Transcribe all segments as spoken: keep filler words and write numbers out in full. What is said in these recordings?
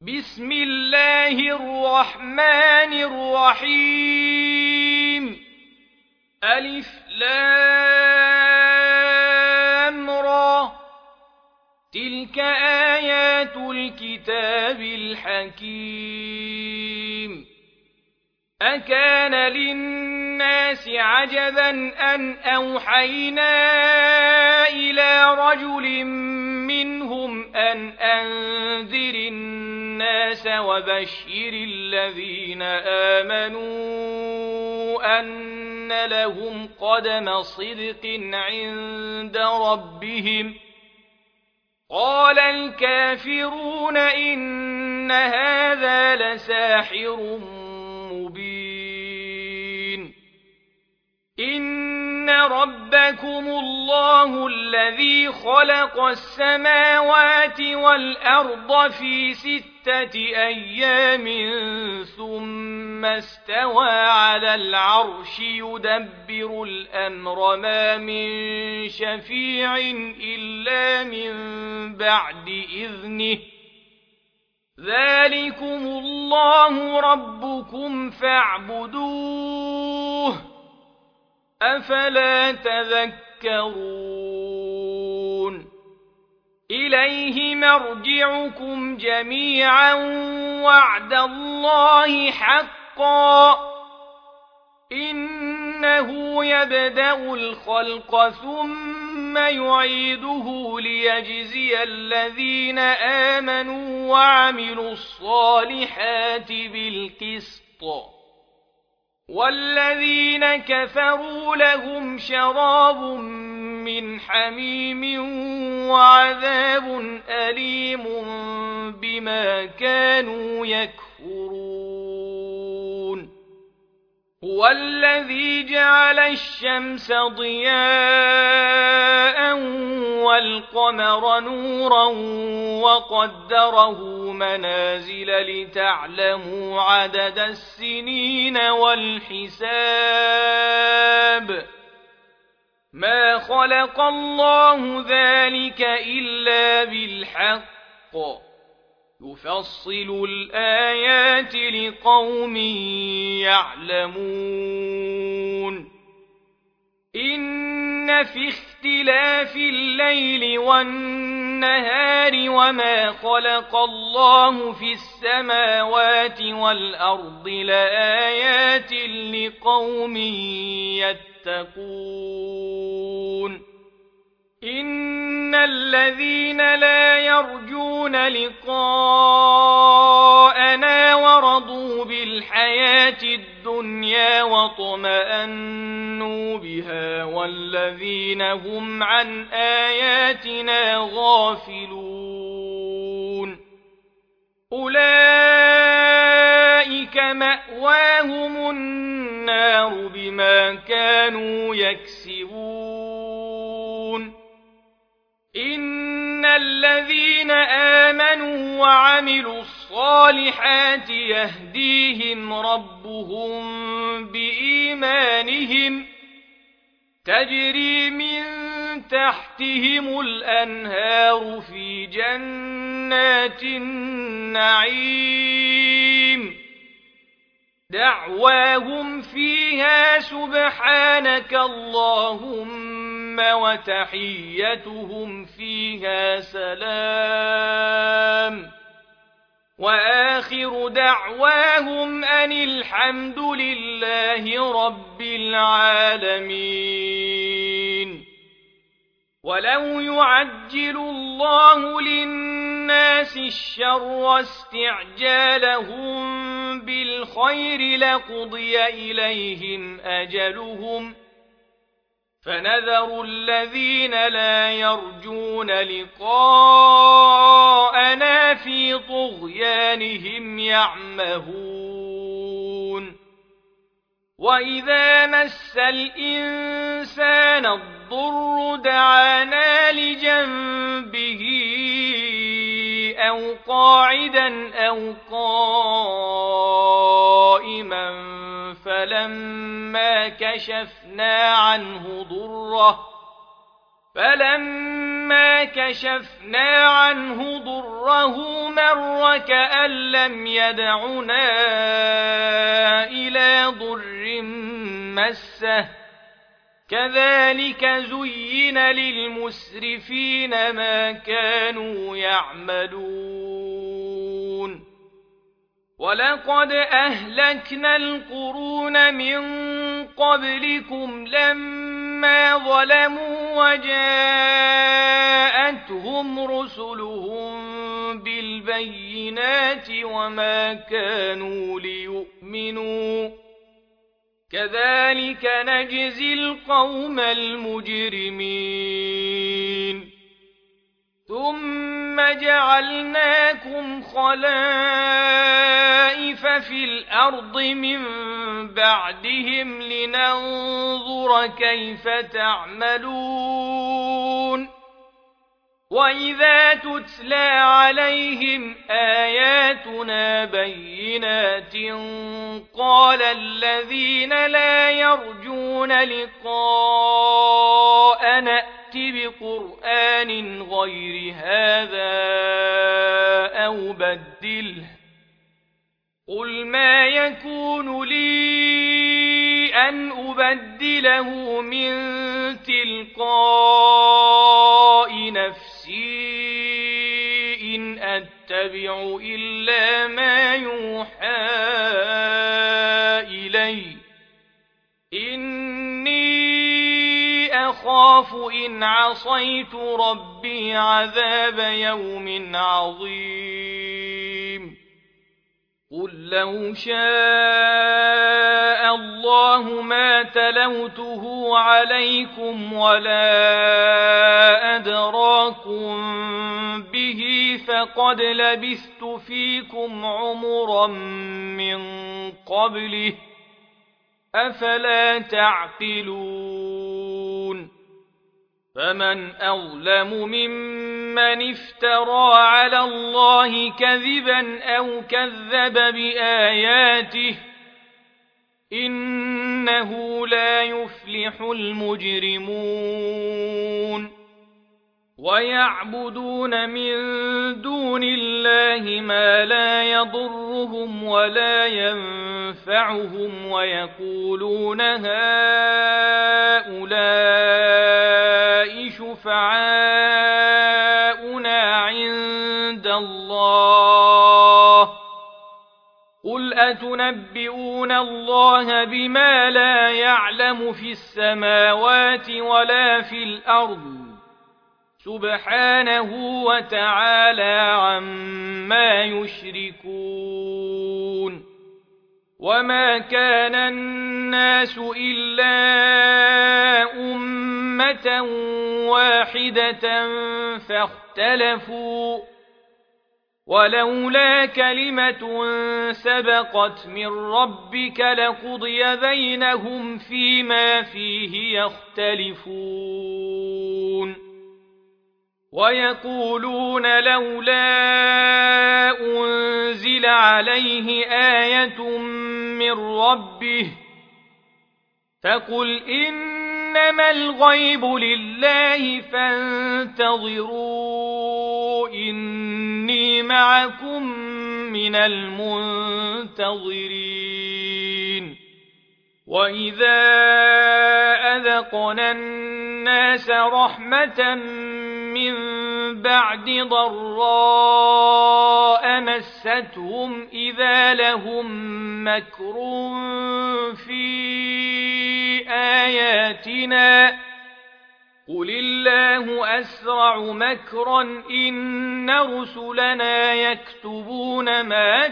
بسم الله الرحمن الرحيم ألف لام را تلك آيات الكتاب الحكيم أكان للناس عجبا أن أوحينا إلى رجل منهم أن أنذر الناس وبشر الذين آمنوا أن لهم قدم صدق عند ربهم قال الكافرون إن هذا لساحر مبين إن ربكم الله الذي خلق السماوات والأرض في ستة أيام ثم استوى على العرش يدبر الأمر ما من شفيع إلا من بعد إذنه ذلكم الله ربكم فاعبدوه أفلا تذكرون إليه مرجعكم جميعا وعد الله حقا إنه يبدأ الخلق ثم يعيده ليجزي الذين آمنوا وعملوا الصالحات بالقسط والذين كفروا لهم شراب من حميم وعذاب أليم بما كانوا يكفرون هو الذي جعل الشمس ضياء والقمر نورا وقدره منازل لتعلموا عدد السنين والحساب ما خلق الله ذلك إلا بالحق يفصل الآيات لقوم يعلمون إن في اختلاف الليل والنهار وما خلق الله في السماوات والأرض لآيات لقوم يتقون إن الذين لا يرجون لقاءنا ورضوا بالحياة الدنيا واطمأنوا بها والذين هم عن آياتنا غافلون أولئك مأواهم النار بما كانوا يكسبون إن الذين آمنوا وعملوا الصالحات يهديهم ربهم بإيمانهم تجري من تحتهم الأنهار في جنات النعيم دعواهم فيها سبحانك اللهم وتحيتهم فيها سلام وآخر دعواهم أن الحمد لله رب العالمين ولو يعجل الله للناس الشر استعجالهم بالخير لقضي إليهم أجلهم فنذر الذين لا يرجون لقاءنا في طغيانهم يعمهون وإذا مس الإنسان الضر دعانا لجنبه أو قاعدا أو قائما فلما كشفنا عنه ضره فلما كشفنا عنه ضره مر كأن لم يدعنا إلى ضر مسه كذلك زين للمسرفين ما كانوا يعملون ولقد أهلكنا القرون من قبلكم لما ظلموا وجاءتهم رسلهم بالبينات وما كانوا ليؤمنوا كذلك نجزي القوم المجرمين ثم جعلناكم خلائف في الأرض من بعدهم لننظر كيف تعملون وإذا تتلى عليهم آياتنا بينات قال الذين لا يرجون لقاءنا ائت بقرآن غير هذا أو بدله قل ما يكون لي أن أبدله من تلقاء نفسي إن أتبع إلا ما يوحى إلي إني أخاف إن عصيت ربي عذاب يوم عظيم قل لو شاء الله ما تلوته عليكم ولا أدراكم به فقد لبثت فيكم عمرا من قبله أفلا تعقلون فمن أظلم ممن افترى على الله كذبا أو كذب بآياته إنه لا يفلح المجرمون ويعبدون من دون الله ما لا يضرهم ولا ينفعهم ويقولون هؤلاء شفعاؤنا عند الله قل أتنبئون الله بما لا يعلم في السماوات ولا في الأرض سبحانه وتعالى عما يشركون وما كان الناس إلا أمة واحدة فاختلفوا ولولا كلمة سبقت من ربك لقضي بينهم فيما فيه يختلفون ويقولون لولا أنزل عليه آية من ربه فقل إنما الغيب لله فانتظروا إني معكم من المنتظرين وإذا أذقنا الناس رحمة من بعد ضراء مستهم إذا لهم مكر في آياتنا قل الله أسرع مكرا إن رسلنا يكتبون ما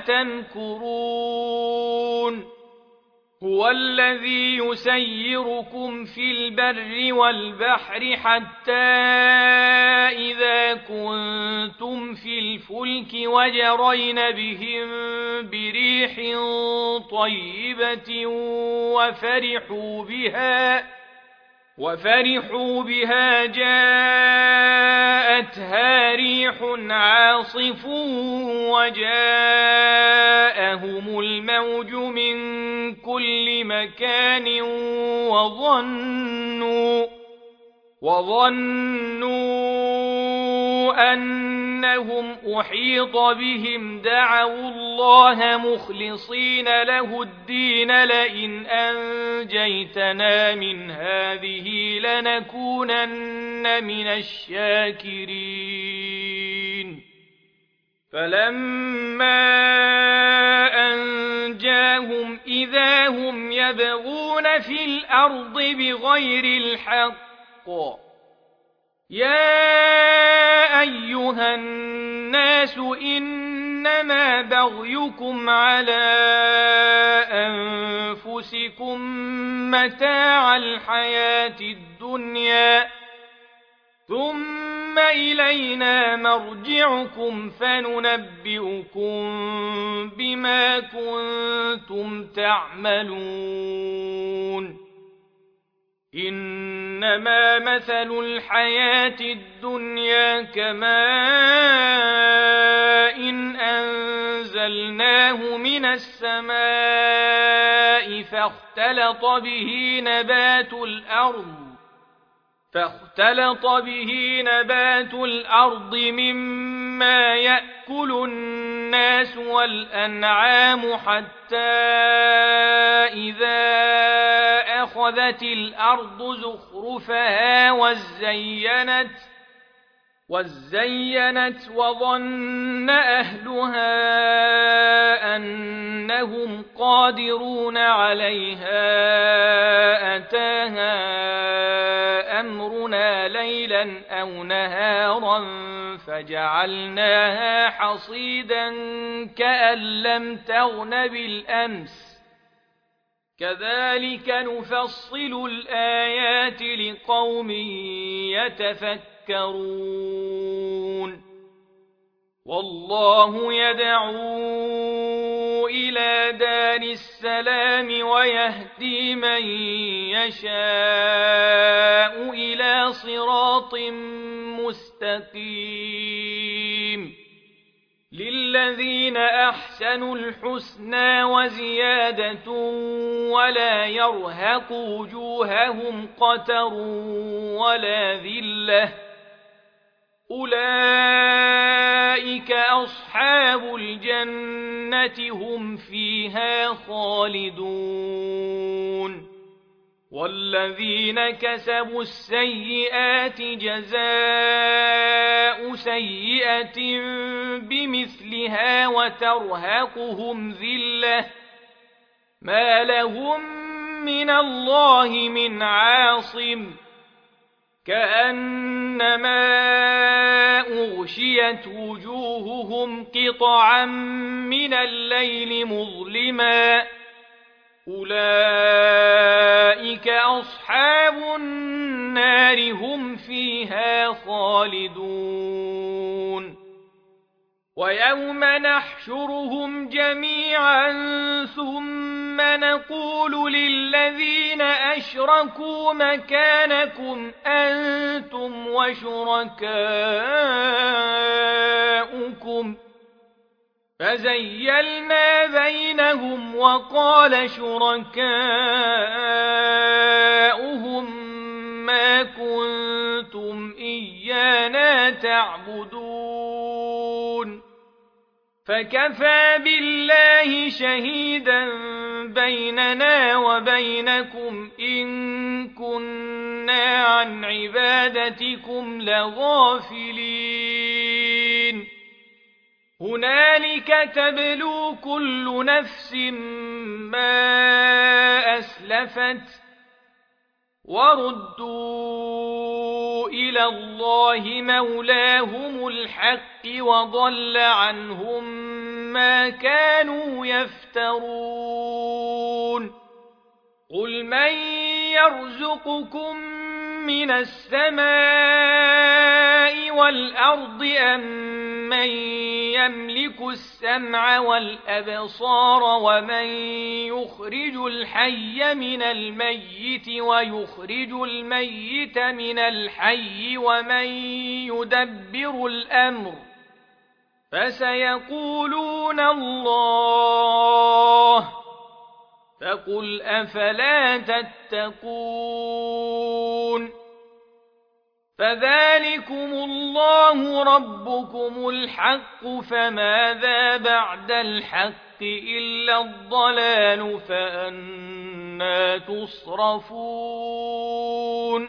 تمكرون هو الذي يسيركم في البر والبحر حتى إذا كنتم في الفلك وجرين بهم بريح طيبة وفرحوا بها وفرحوا بها جاءتها ريح عاصف وجاءهم الموج من كل مكان وظنوا وظنوا أنهم أحيط بهم دعوا الله مخلصين له الدين لئن أنجيتنا من هذه لنكونن من الشاكرين فلما أنجاهم إذا هم يبغون في الأرض بغير الحق يا أيها الناس إنما بغيكم على أنفسكم متاع الحياة الدنيا ثم إلينا مرجعكم فننبئكم بما كنتم تعملون إنما مثل الحياة الدنيا كماء إن أنزلناه من السماء فاختلط به نبات الأرض فاختلط به نبات الأرض مما يأكل الناس والأنعام حتى إذا أخذت الأرض زخرفها وزينت وزينت وظن أهلها أنهم قادرون عليها أتاها أمرنا ليلا أو نهارا فجعلناها حصيدا كأن لم تغن بالأمس كذلك نفصل الآيات لقوم يتفكرون والله يدعو إلى دار السلام ويهدي من يشاء إلى صراط مستقيم للذين أحسنوا الحسنى وزيادة ولا يرهق وجوههم قتر ولا ذلة أولئك أصحاب الجنة هم فيها خالدون والذين كسبوا السيئات جزاء سيئة بمثلها وترهقهم ذلة ما لهم من الله من عاصم كأنما أغشيت وجوههم قطعا من الليل مظلما أولئك أصحاب النار هم فيها خالدون ويوم نحشرهم جميعا ثم نقول للذين أشركوا مكانكم أنتم وشركاؤكم فزيلنا بينهم وقال شركاؤهم ما كنتم إيانا تعبدون فكفى بالله شهيدا بيننا وبينكم إن كنا عن عبادتكم لغافلين هنالك تبلو كل نفس ما أسلفت وردوا إلى الله مولاهم الحق وضل عنهم ما كانوا يفترون قل من يرزقكم من السماء والأرض أم من يملك السمع والأبصار ومن يخرج الحي من الميت ويخرج الميت من الحي ومن يدبر الأمر فسيقولون الله فقل أفلا تتقون فذلكم الله ربكم الحق، فماذا بعد الحق إلا الضلال، فأنى تصرفون.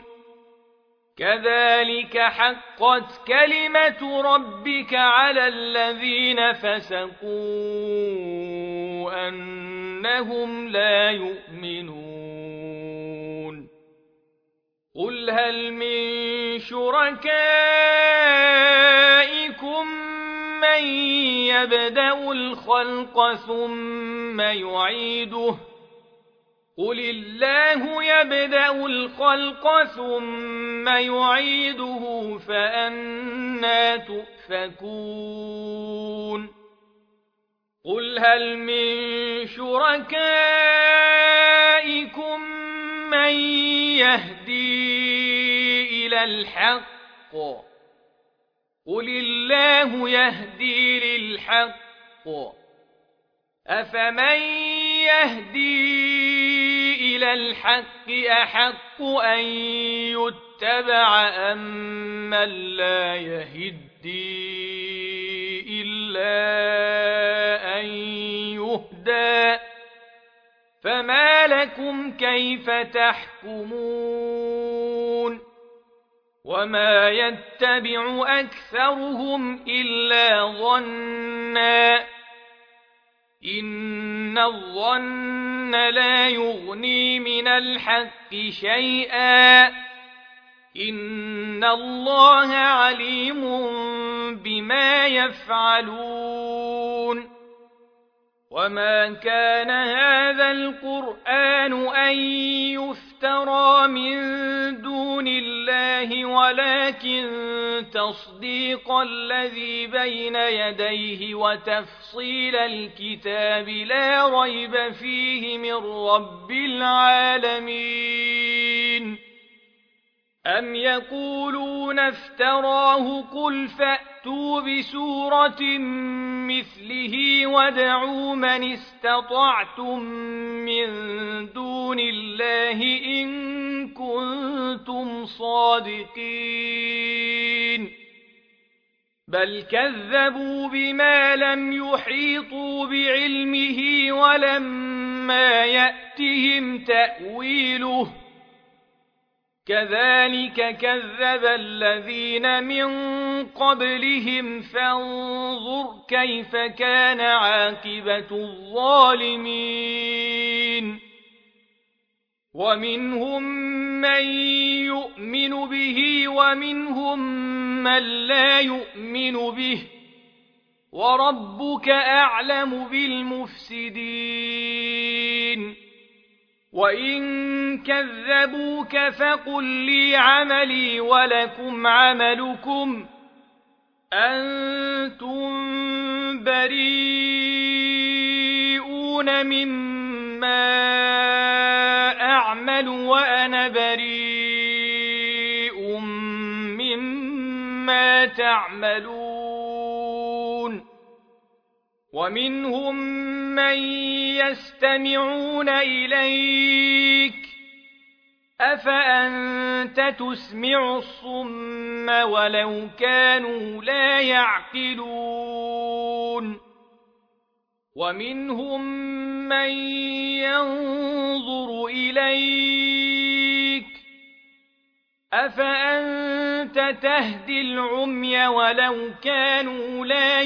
كذلك حقت كلمة ربك على الذين فسقوا أنهم لا يؤمنون. قل هل من شركائكم من يبدأ الخلق ثم يعيده، قل الله يبدأ الخلق ثم يعيده فأنى تؤفكون. قل هل من شركائكم من يهدي إلى الحق، قل الله يهدي للحق، أفمن يهدي إلى الحق أحق أن يتبع أم من لا يهدي إلا أن يهدى، فما لكم كيف تحكمون. وما يتبع أكثرهم إلا ظنا، إن الظن لا يغني من الحق شيئا، إن الله عليم بما يفعلون. وما كان هذا القرآن أن يفترى من دون الله، ولكن تصديق الذي بين يديه وتفصيل الكتاب لا ريب فيه من رب العالمين. أم يقولون افتراه، قل فأتوا بسورة مثله وادعوا من استطعتم من دون الله إن كنتم صادقين. بل كذبوا بما لم يحيطوا بعلمه ولما يأتهم تأويله، كذلك كذب الذين من قبلهم، فانظر كيف كان عاقبة الظالمين. ومنهم من يؤمن به ومنهم من لا يؤمن به، وربك أعلم بالمفسدين. وإن كذبوك فقل لي عملي ولكم عملكم، أنتم بريئون مما أعمل وأنا بريء مما تعملون. ومنهم من يستمعون إليك، أفأنت تسمع الصم ولو كانوا لا يعقلون. ومنهم من ينظر إليك، أفأنت تهدي العمي ولو كانوا لا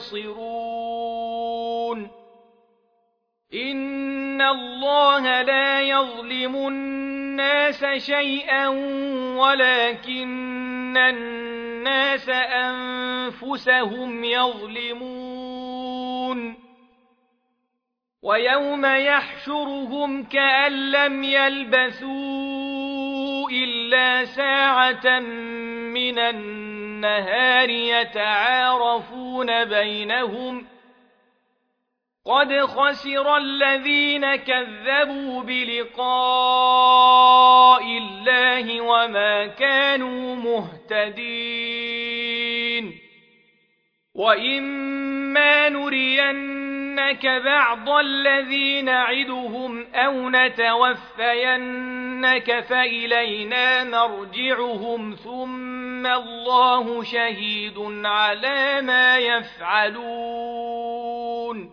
يبصرون. إن الله لا يظلم الناس شيئا ولكن الناس أنفسهم يظلمون. ويوم يحشرهم كأن لم يلبثوا إلا ساعة من النهار يتعارفون بينهم، قد خسر الذين كذبوا بلقاء الله وما كانوا مهتدين. وإما نرينك بعض الذي نعدهم أو نتوفينك فإلينا مرجعهم ثم ثم الله شهيد على ما يفعلون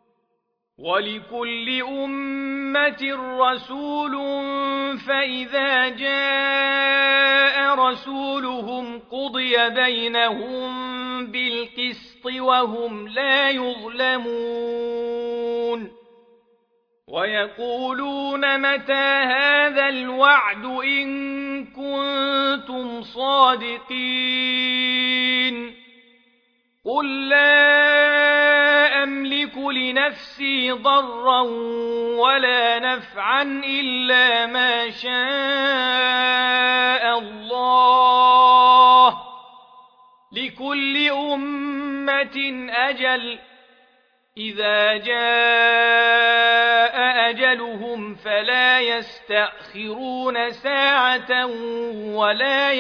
ولكل أمة رسول فإذا جاء رسولهم قضي بينهم بالقسط وهم لا يظلمون ويقولون متى هذا الوعد إن كنتم صادقين قل لا أملك لنفسي ضرا ولا نفعا إلا ما شاء الله لكل أمة أجل إذا جاء أجلهم فلا يستأخرون ساعة ولا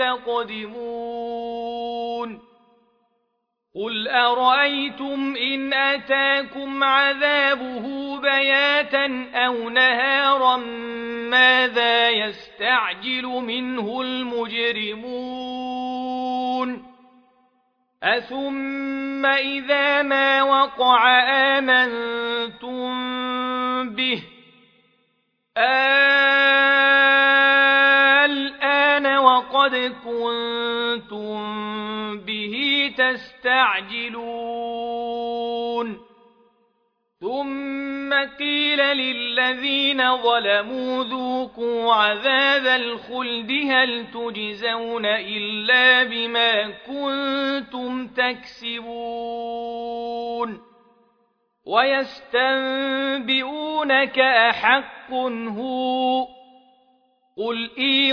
يستقدمون قل أرأيتم إن أتاكم عذابه بياتا أو نهارا ماذا يستعجل منه المجرمون أثم إذا ما وقع آمنتم به الآن وقد كنتم به تستعجلون ثم قيل للذين ظلموا ذوقوا عذاب الخلد هل تجزون إلا بما كنتم تكسبون ويستنبئونك أحق هو قل إي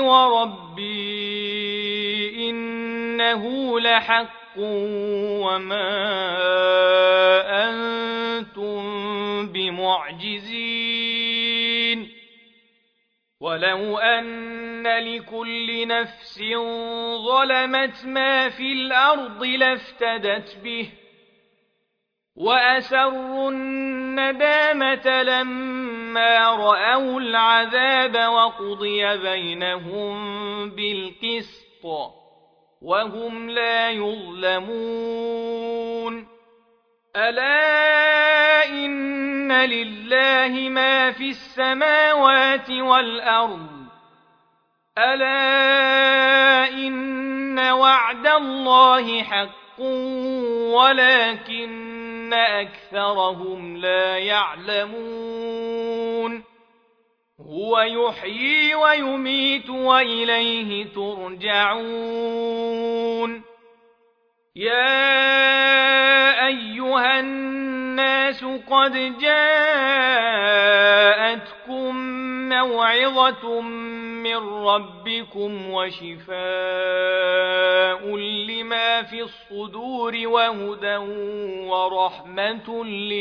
وربي إنه لحق وما أنتم بمعجزين ولو أن لكل نفس ظلمت ما في الأرض لافتدت به وأسروا الندامة لما رأوا العذاب وقضي بينهم بالقسط وهم لا يظلمون ألا إن لله ما في السماوات والأرض ألا إن وعد الله حق ولكن أكثرهم لا يعلمون هو يحيي ويميت وإليه ترجعون يا أيها الناس قد جاءتكم موعظة من ربكم وشفاء لما في الصدور وهدى ورحمة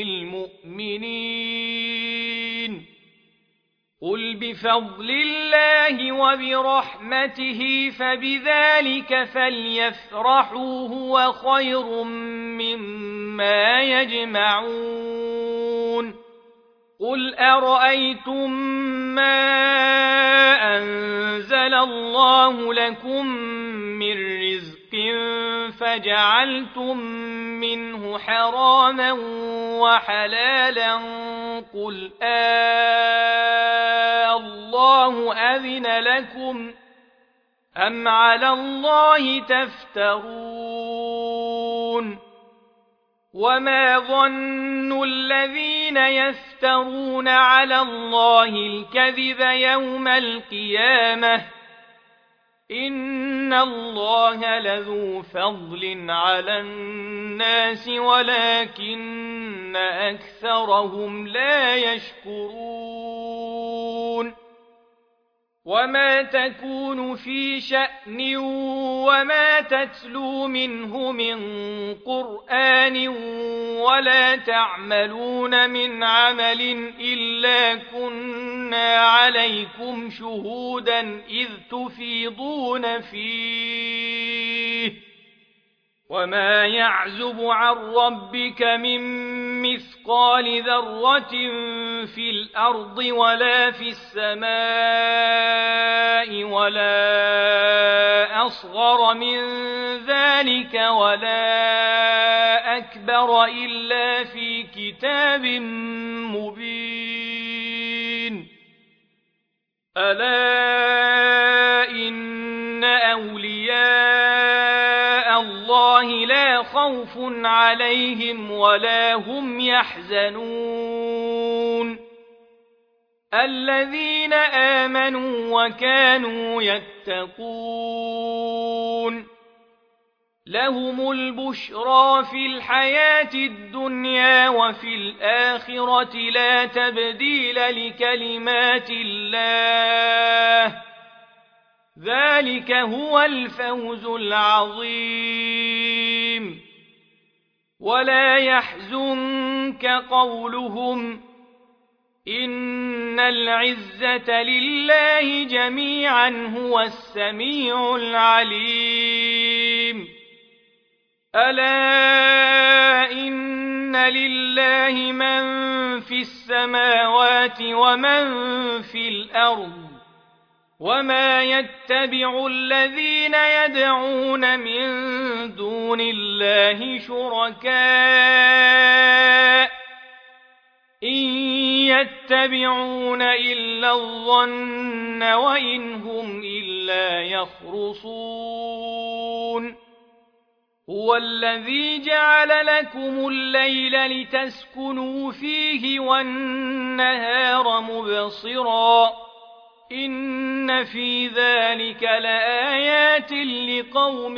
للمؤمنين قل بفضل الله وبرحمته فبذلك فليفرحوا هو خير مما يجمعون قل أرأيتم ما أنزل الله لكم من رزق فجعلتم منه حراما وحلالا قل آه الله أذن لكم أم على الله تفترون وما ظن الذين يفترون على الله الكذب يوم القيامة إن الله لذو فضل على الناس ولكن أكثرهم لا يشكرون وما تكون في شأن وما تتلو منه من قرآن ولا تعملون من عمل إلا كنا عليكم شهودا إذ تفيضون فيه وما يعزب عن ربك من مثقال ذرة في الأرض ولا في السماء ولا أصغر من ذلك ولا أكبر إلا في كتاب مبين. ألا إن أولياء الله لا خوف عليهم ولا هم يحزنون الذين آمنوا وكانوا يتقون لهم البشرى في الحياة الدنيا وفي الآخرة لا تبديل لكلمات الله ذلك هو الفوز العظيم. ولا يحزنك قولهم إن العزة لله جميعا هو السميع العليم. ألا إن لله من في السماوات ومن في الأرض وما يتبع الذين يدعون من دون الله شركاء إن يتبعون إلا الظن وإن هم إلا يخرصون. هو الذي جعل لكم الليل لتسكنوا فيه والنهار مبصرا إن في ذلك لآيات لقوم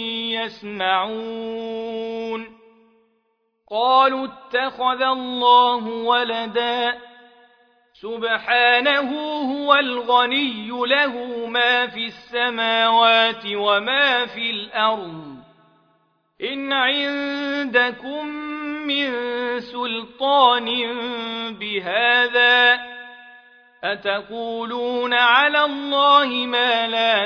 يسمعون. قالوا اتخذ الله ولدا سبحانه هو الغني له ما في السماوات وما في الأرض إن عندكم من سلطان بهذا أتقولون على الله ما لا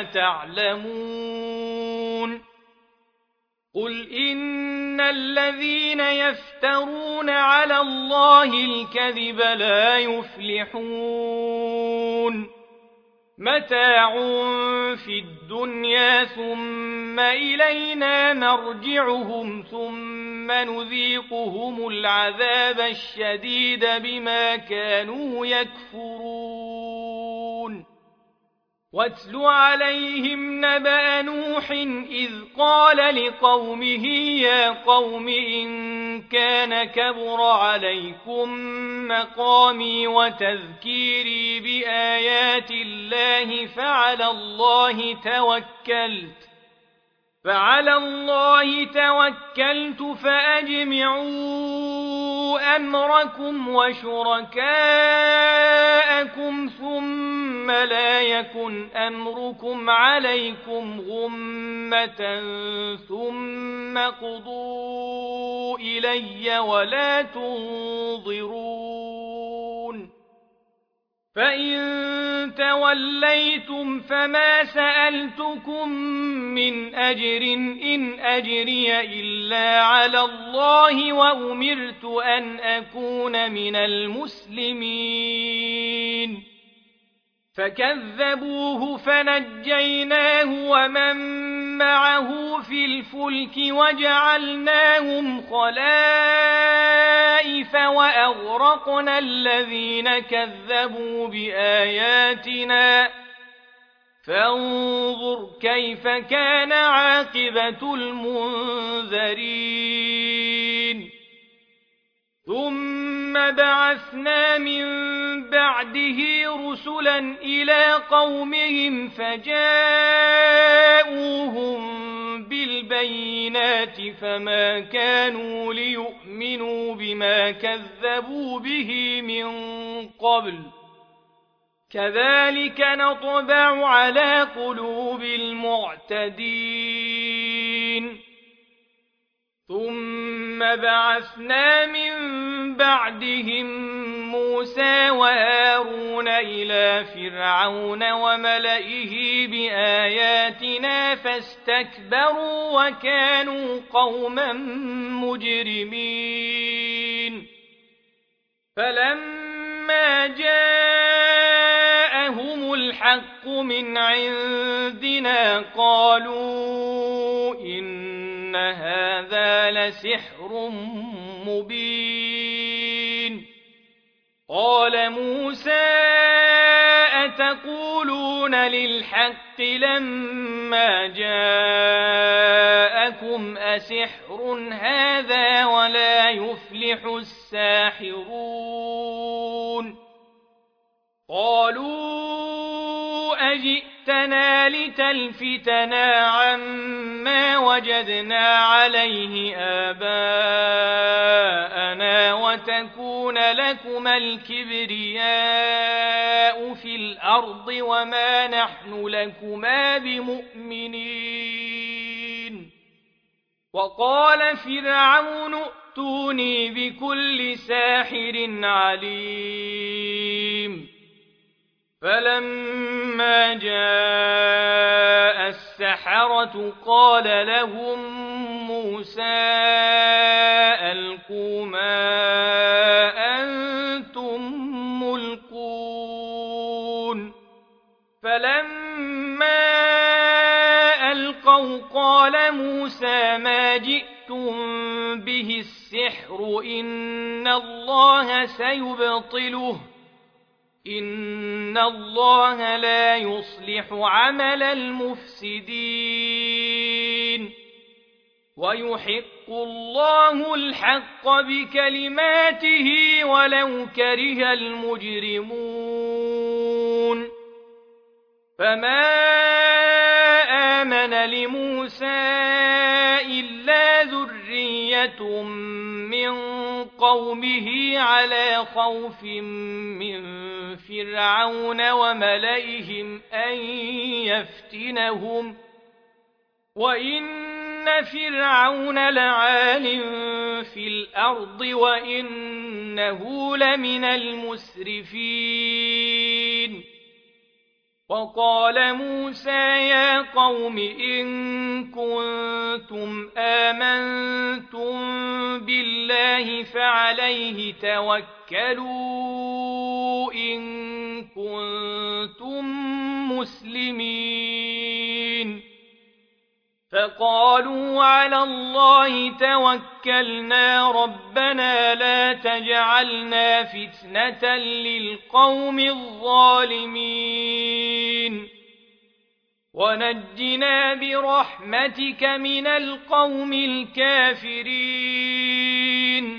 تعلمون. قل إن الذين يفترون على الله الكذب لا يفلحون متاع في الدنيا ثم إلينا مرجعهم ثم نذيقهم العذاب الشديد بما كانوا يكفرون. واتل عليهم نبأ نوح إذ قال لقومه يا قوم إن كان كبر عليكم مقامي وتذكيري بآيات الله فعلى الله توكلت فعلى الله توكلت فأجمعوا أمركم وشركاءكم ثم لا يكن أمركم عليكم غمة ثم قضوا إلي ولا تنظرون. فإن توليتم فما سألتكم من أجر إن أجري إلا على الله وأمرت أن أكون من المسلمين. فكذبوه فنجيناه ومن معه في الفلك وجعلناهم خلائف وأغرقنا الذين كذبوا بآياتنا فانظر كيف كان عاقبة المنذرين. ثم بعثنا من بعده رسلا إلى قومهم فجاءوهم بالبينات فما كانوا ليؤمنوا بما كذبوا به من قبل كذلك نطبع على قلوب المعتدين. ثم بعثنا من بعدهم موسى وهارون إلى فرعون وملئه بآياتنا فاستكبروا وكانوا قوما مجرمين. فلما جاءهم الحق من عندنا قالوا إن هذا لسحر مبين قال موسى أتقولون للحق لما جاءكم أسحر هذا ولا يفلح الساحرون قالوا أجئتنا لتلفتنا عما وجدنا عليه آباءنا وتكون لكما الكبرياء في الأرض وما نحن لكما بمؤمنين وقال فرعون ائتوني بكل ساحر عليم فلما جاء السحرة قال لهم موسى ألقوا ما أنتم ملقون فلما ألقوا قال موسى ما جئتم به السحر إن الله سيبطله إن الله لا يصلح عمل المفسدين ويحق الله الحق بكلماته ولو كره المجرمون فما آمن لموسى إلا ذرية من قومه على خوف من فرعون وملئهم أن يفتنهم وإن فرعون لعال في الأرض وإنه لمن المسرفين وقال موسى يا قوم إن كنتم آمنتم بالله فعليه توكلوا إن كنتم مسلمين فقالوا على الله توكلنا ربنا لا تجعلنا فتنة للقوم الظالمين ونجنا برحمتك من القوم الكافرين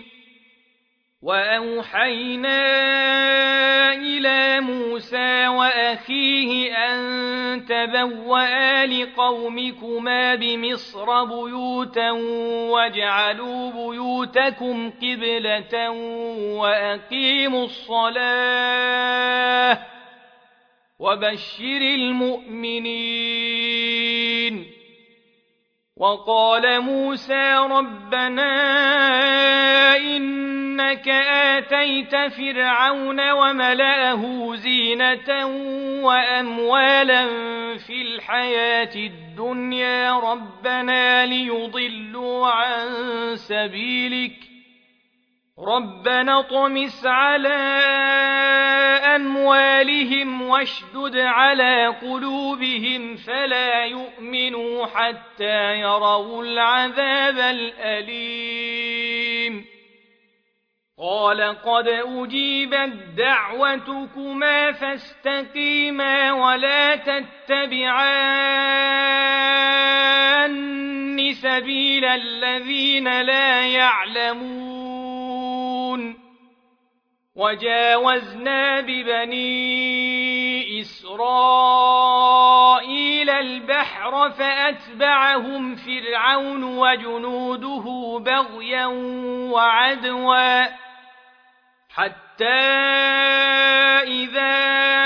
وأوحينا إلى موسى وأخيه أن تبوأ لقومكما بمصر بيوتا واجعلوا بيوتكم قبلة وأقيموا الصلاة وبشر المؤمنين وقال موسى ربنا إنك آتيت فرعون وملأه زينة وأموالا في الحياة الدنيا ربنا ليضلوا عن سبيلك ربنا اطمس على أموالهم واشدد على قلوبهم فلا يؤمنوا حتى يروا العذاب الأليم قال قد أجيبت دعوتكما فاستقيما ولا تتبعان سبيل الذين لا يعلمون وجاوزنا ببني إسرائيل البحر فأتبعهم فرعون وجنوده بغيا وعدوا حتى إذا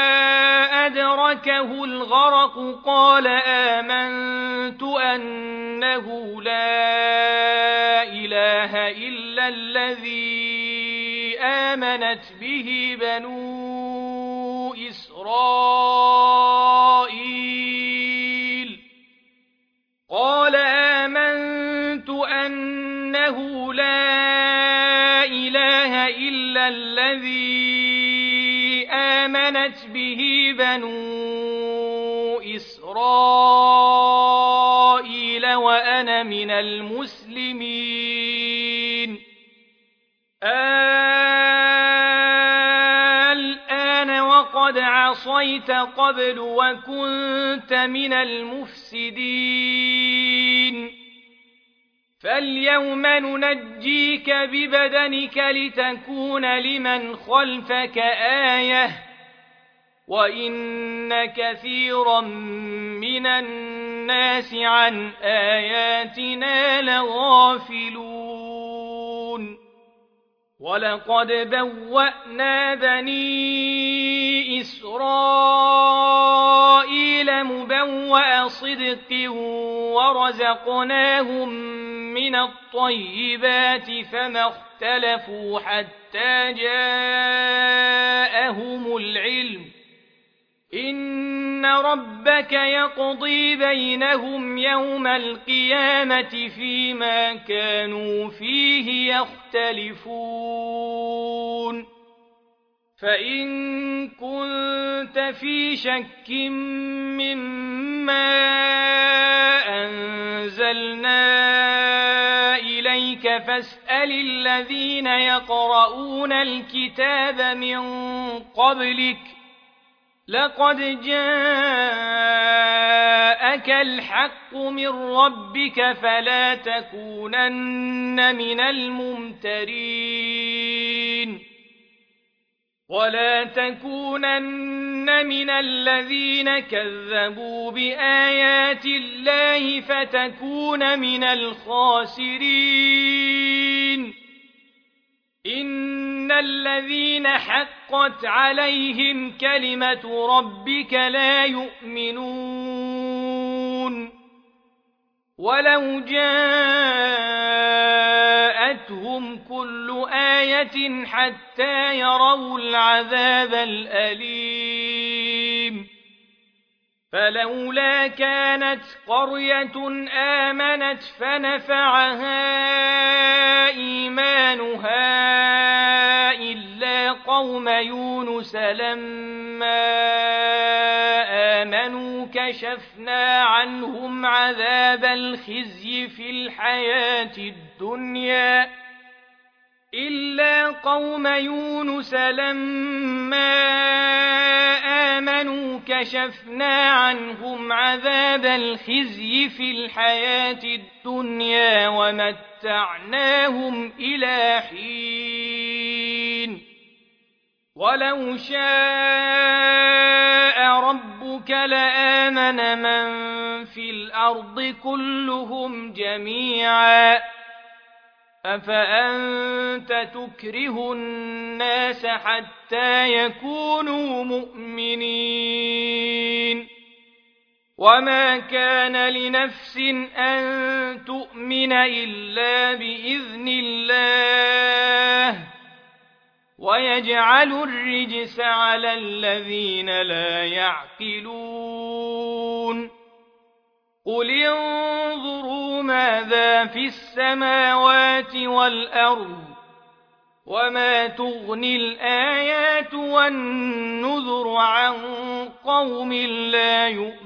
أدركه الغرق قال آمنت أنه لا إله إلا الذي آمنت به بنو إسرائيل قال آمنت أنه لا إله إلا إلا الذي آمنت به بنو إسرائيل وأنا من المسلمين. الآن وقد عصيت قبل وكنت من المفسدين. فاليوم ننجيك ببدنك لتكون لمن خلفك آية وإن كثيرا من الناس عن آياتنا لغافلون. ولقد بوأنا بني إسرائيل مبوأ صدق ورزقناهم من الطيبات فما اختلفوا حتى جاءهم العلم. إن ربك يقضي بينهم يوم القيامة فيما كانوا فيه يختلفون. فإن كنت في شك مما أنزلنا إليك فاسأل الذين يقرؤون الكتاب من قبلك لقد جاءك الحق من ربك فلا تكونن من الممترين. ولا تكونن من الذين كذبوا بآيات الله فتكون من الخاسرين. إن الذين حقت عليهم كلمة ربك لا يؤمنون ولو جاءتهم كل آية حتى يروا العذاب الأليم. فلولا كانت قرية آمنت فنفعها إيمانها إلا قوم يونس لما آمنوا كشفنا عنهم عذاب الخزي في الحياة الدنيا إلا قوم يونس لما آمنوا كشفنا عنهم عذاب الخزي في الحياة الدنيا ومتعناهم إلى حين. ولو شاء ربك لآمن من في الأرض كلهم جميعا أفأنت تكره الناس حتى يكونوا مؤمنين. وما كان لنفس أن تؤمن إلا بإذن الله ويجعل الرجس على الذين لا يعقلون. قل انظروا ماذا في السماوات والأرض وما تغني الآيات والنذر عن قوم لا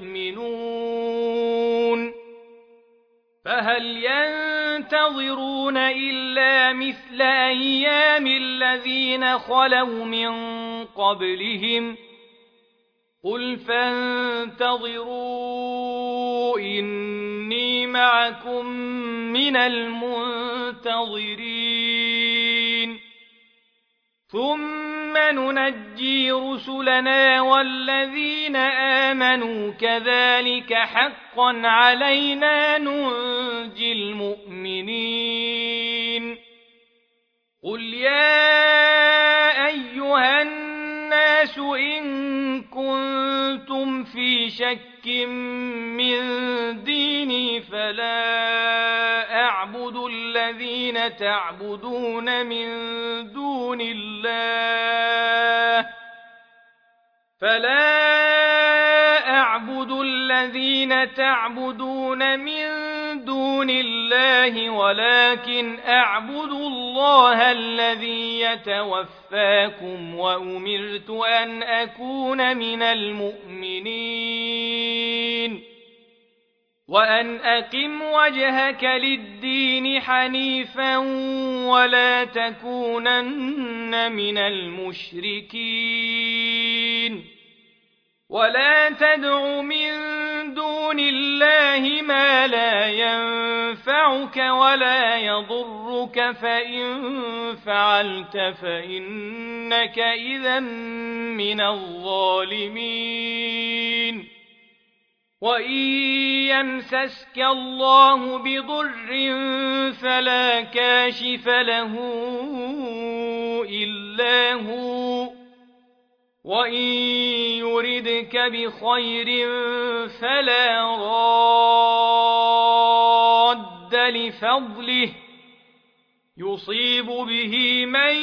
يؤمنون. فهل ينتظرون إلا مثل أيام الذين خلوا من قبلهم قل فانتظروا إني معكم من المنتظرين. ثم ننجي رسلنا والذين آمنوا كذلك حقا علينا ننجي المؤمنين. قل يا أيها الناس إن كنتم في شك من ديني فلا أعبد الذين تعبدون من دون الله فلا أعبد الذين تعبدون من دون دون الله ولكن أعبد الله الذي يتوفاكم وأمرت أن أكون من المؤمنين وأن أقم وجهك للدين حنيفا ولا تكونن من المشركين ولا تدع من دون الله ما لا ينفعك ولا يضرك فإن فعلت فإنك إذا من الظالمين وإن يمسسك الله بضر فلا كاشف له إلا هو وإن يردك بخير فلا راد لفضله يصيب به من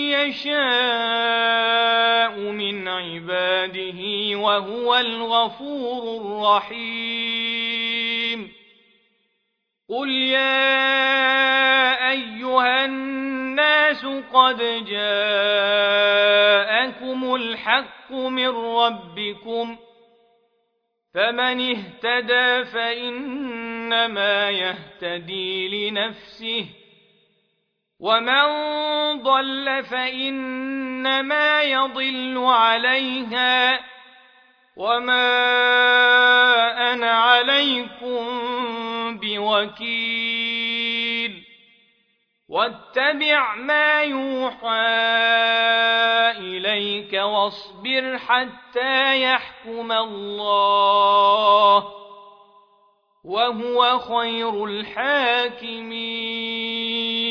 يشاء من عباده وهو الغفور الرحيم قل يا أيها الناس قد جاءكم الحق من ربكم فمن اهتدى فإنما يهتدي لنفسه ومن ضل فإنما يضل عليها وما أنا عليكم بوكيل واتبع ما يوحى إليك واصبر حتى يحكم الله وهو خير الحاكمين